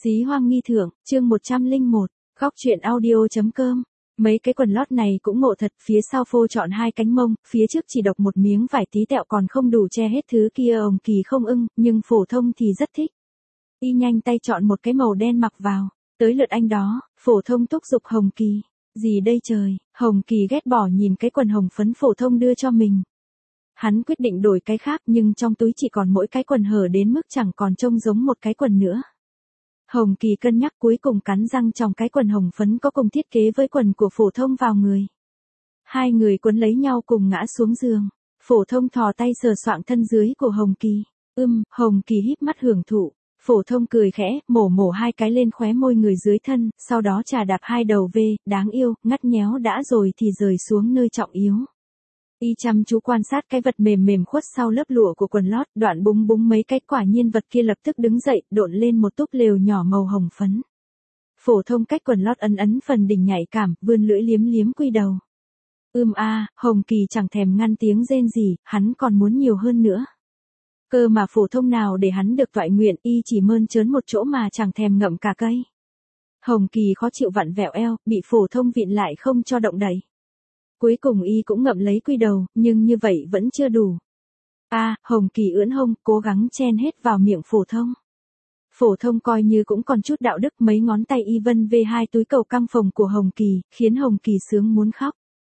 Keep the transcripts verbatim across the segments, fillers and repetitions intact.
Xí hoang nghi thượng, chương một trăm lẻ một, góc truyện audio.com. Mấy cái quần lót này cũng ngộ thật, phía sau phô trọn hai cánh mông, phía trước chỉ độc một miếng vải tí tẹo còn không đủ che hết thứ kia. Hồng Kỳ không ưng, nhưng phổ thông thì rất thích. Y nhanh tay chọn một cái màu đen mặc vào, tới lượt anh đó, phổ thông thúc giục Hồng Kỳ. Gì đây trời, Hồng Kỳ ghét bỏ nhìn cái quần hồng phấn phổ thông đưa cho mình. Hắn quyết định đổi cái khác nhưng trong túi chỉ còn mỗi cái quần hở đến mức chẳng còn trông giống một cái quần nữa. Hồng Kỳ cân nhắc cuối cùng cắn răng chòng cái quần hồng phấn có cùng thiết kế với quần của phổ thông vào người. Hai người quấn lấy nhau cùng ngã xuống giường. Phổ thông thò tay sờ soạng thân dưới của Hồng Kỳ. Ưm, Hồng Kỳ híp mắt hưởng thụ. Phổ thông cười khẽ, mổ mổ hai cái lên khóe môi người dưới thân, sau đó chà đạp hai đầu về, đáng yêu, ngắt nhéo đã rồi thì rời xuống nơi trọng yếu. Y chăm chú quan sát cái vật mềm mềm khuất sau lớp lụa của quần lót, đoạn búng búng mấy cái, quả nhiên vật kia lập tức đứng dậy, độn lên một túp lều nhỏ màu hồng phấn. Phổ thông cách quần lót ấn ấn phần đỉnh nhạy cảm, vươn lưỡi liếm liếm quy đầu. Ưm a, Hồng Kỳ chẳng thèm ngăn tiếng rên gì, hắn còn muốn nhiều hơn nữa. Cơ mà phổ thông nào để hắn được toại nguyện, y chỉ mơn trớn một chỗ mà chẳng thèm ngậm cả cây. Hồng Kỳ khó chịu vặn vẹo eo, bị phổ thông vịn lại không cho động đậy. Cuối cùng y cũng ngậm lấy quy đầu, nhưng như vậy vẫn chưa đủ. A, à, Hồng Kỳ ưỡn hông, cố gắng chen hết vào miệng phổ thông. Phổ thông coi như cũng còn chút đạo đức, mấy ngón tay y vân về hai túi cầu căng phồng của Hồng Kỳ, khiến Hồng Kỳ sướng muốn khóc.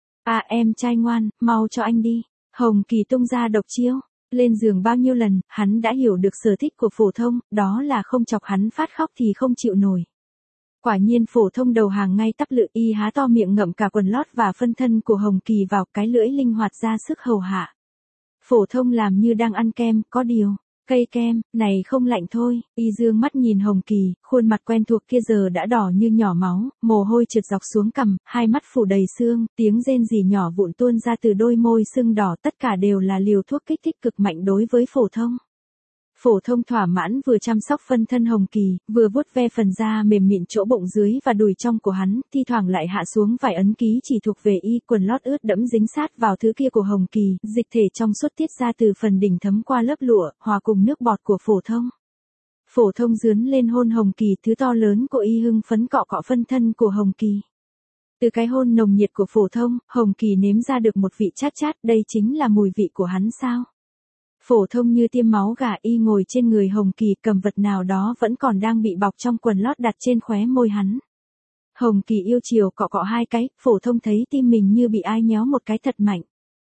À em trai ngoan, mau cho anh đi. Hồng Kỳ tung ra độc chiêu. Lên giường bao nhiêu lần, hắn đã hiểu được sở thích của phổ thông, đó là không chọc hắn phát khóc thì không chịu nổi. Quả nhiên phổ thông đầu hàng ngay tắp lự, y há to miệng ngậm cả quần lót và phân thân của Hồng Kỳ vào, cái lưỡi linh hoạt ra sức hầu hạ. Phổ thông làm như đang ăn kem, có điều, cây kem, này không lạnh thôi. Y dương mắt nhìn Hồng Kỳ, khuôn mặt quen thuộc kia giờ đã đỏ như nhỏ máu, mồ hôi trượt dọc xuống cằm, hai mắt phủ đầy sương, tiếng rên rỉ nhỏ vụn tuôn ra từ đôi môi sưng đỏ, tất cả đều là liều thuốc kích thích cực mạnh đối với phổ thông. Phổ thông thỏa mãn vừa chăm sóc phân thân Hồng Kỳ, vừa vuốt ve phần da mềm mịn chỗ bụng dưới và đùi trong của hắn, thi thoảng lại hạ xuống vài ấn ký chỉ thuộc về y, quần lót ướt đẫm dính sát vào thứ kia của Hồng Kỳ, dịch thể trong suốt tiết ra từ phần đỉnh thấm qua lớp lụa, hòa cùng nước bọt của phổ thông. Phổ thông dướn lên hôn Hồng Kỳ, thứ to lớn của y hưng phấn cọ cọ phân thân của Hồng Kỳ. Từ cái hôn nồng nhiệt của phổ thông, Hồng Kỳ nếm ra được một vị chát chát, đây chính là mùi vị của hắn sao? Phổ thông như tiêm máu gà, y ngồi trên người Hồng Kỳ, cầm vật nào đó vẫn còn đang bị bọc trong quần lót đặt trên khóe môi hắn. Hồng Kỳ yêu chiều cọ cọ hai cái, phổ thông thấy tim mình như bị ai nhéo một cái thật mạnh.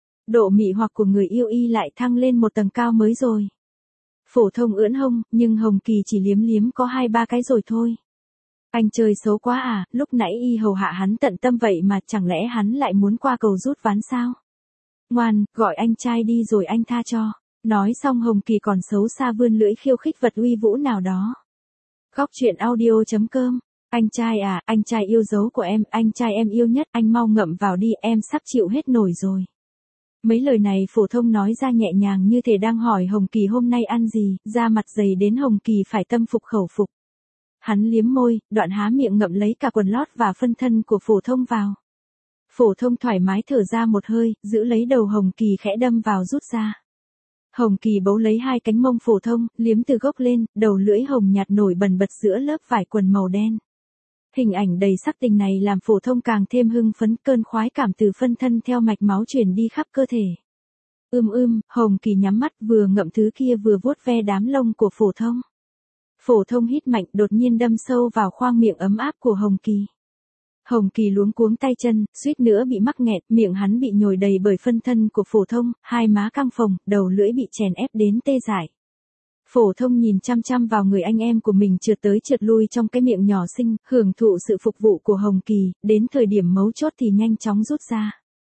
Độ mị hoặc của người yêu y lại thăng lên một tầng cao mới rồi. Phổ thông ưỡn hông, nhưng Hồng Kỳ chỉ liếm liếm có hai ba cái rồi thôi. Anh chơi xấu quá à, lúc nãy y hầu hạ hắn tận tâm vậy mà chẳng lẽ hắn lại muốn qua cầu rút ván sao? Ngoan, gọi anh trai đi rồi anh tha cho. Nói xong Hồng Kỳ còn xấu xa vươn lưỡi khiêu khích vật uy vũ nào đó. Góc truyện audio.com. Anh trai à, anh trai yêu dấu của em, anh trai em yêu nhất, anh mau ngậm vào đi, em sắp chịu hết nổi rồi. Mấy lời này phổ thông nói ra nhẹ nhàng như thể đang hỏi Hồng Kỳ hôm nay ăn gì, da mặt dày đến Hồng Kỳ phải tâm phục khẩu phục. Hắn liếm môi, đoạn há miệng ngậm lấy cả quần lót và phân thân của phổ thông vào. Phổ thông thoải mái thở ra một hơi, giữ lấy đầu Hồng Kỳ khẽ đâm vào rút ra. Hồng Kỳ bấu lấy hai cánh mông phổ thông, liếm từ gốc lên, đầu lưỡi hồng nhạt nổi bần bật giữa lớp vải quần màu đen. Hình ảnh đầy sắc tình này làm phổ thông càng thêm hưng phấn, cơn khoái cảm từ phân thân theo mạch máu truyền đi khắp cơ thể. Ưm ưm, Hồng Kỳ nhắm mắt vừa ngậm thứ kia vừa vuốt ve đám lông của phổ thông. Phổ thông hít mạnh, đột nhiên đâm sâu vào khoang miệng ấm áp của Hồng Kỳ. Hồng Kỳ luống cuống tay chân, suýt nữa bị mắc nghẹt, miệng hắn bị nhồi đầy bởi phân thân của phổ thông, hai má căng phồng, đầu lưỡi bị chèn ép đến tê dại. Phổ thông nhìn chăm chăm vào người anh em của mình trượt tới trượt lui trong cái miệng nhỏ xinh, hưởng thụ sự phục vụ của Hồng Kỳ, đến thời điểm mấu chốt thì nhanh chóng rút ra.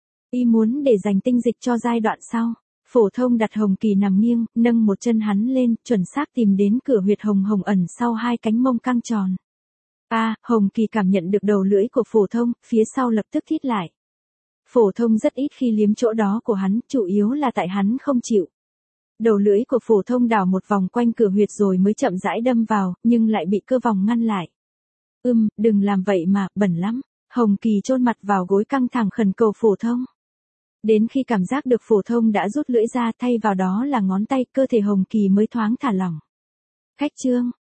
Y muốn để dành tinh dịch cho giai đoạn sau. Phổ thông đặt Hồng Kỳ nằm nghiêng, nâng một chân hắn lên, chuẩn xác tìm đến cửa huyệt hồng hồng ẩn sau hai cánh mông căng tròn. A, à, Hồng Kỳ cảm nhận được đầu lưỡi của phổ thông, phía sau lập tức thít lại. Phổ thông rất ít khi liếm chỗ đó của hắn, chủ yếu là tại hắn không chịu. Đầu lưỡi của phổ thông đảo một vòng quanh cửa huyệt rồi mới chậm rãi đâm vào, nhưng lại bị cơ vòng ngăn lại. Ưm, đừng làm vậy mà, bẩn lắm. Hồng Kỳ chôn mặt vào gối căng thẳng khẩn cầu phổ thông. Đến khi cảm giác được phổ thông đã rút lưỡi ra, thay vào đó là ngón tay, cơ thể Hồng Kỳ mới thoáng thả lỏng. Khách trương,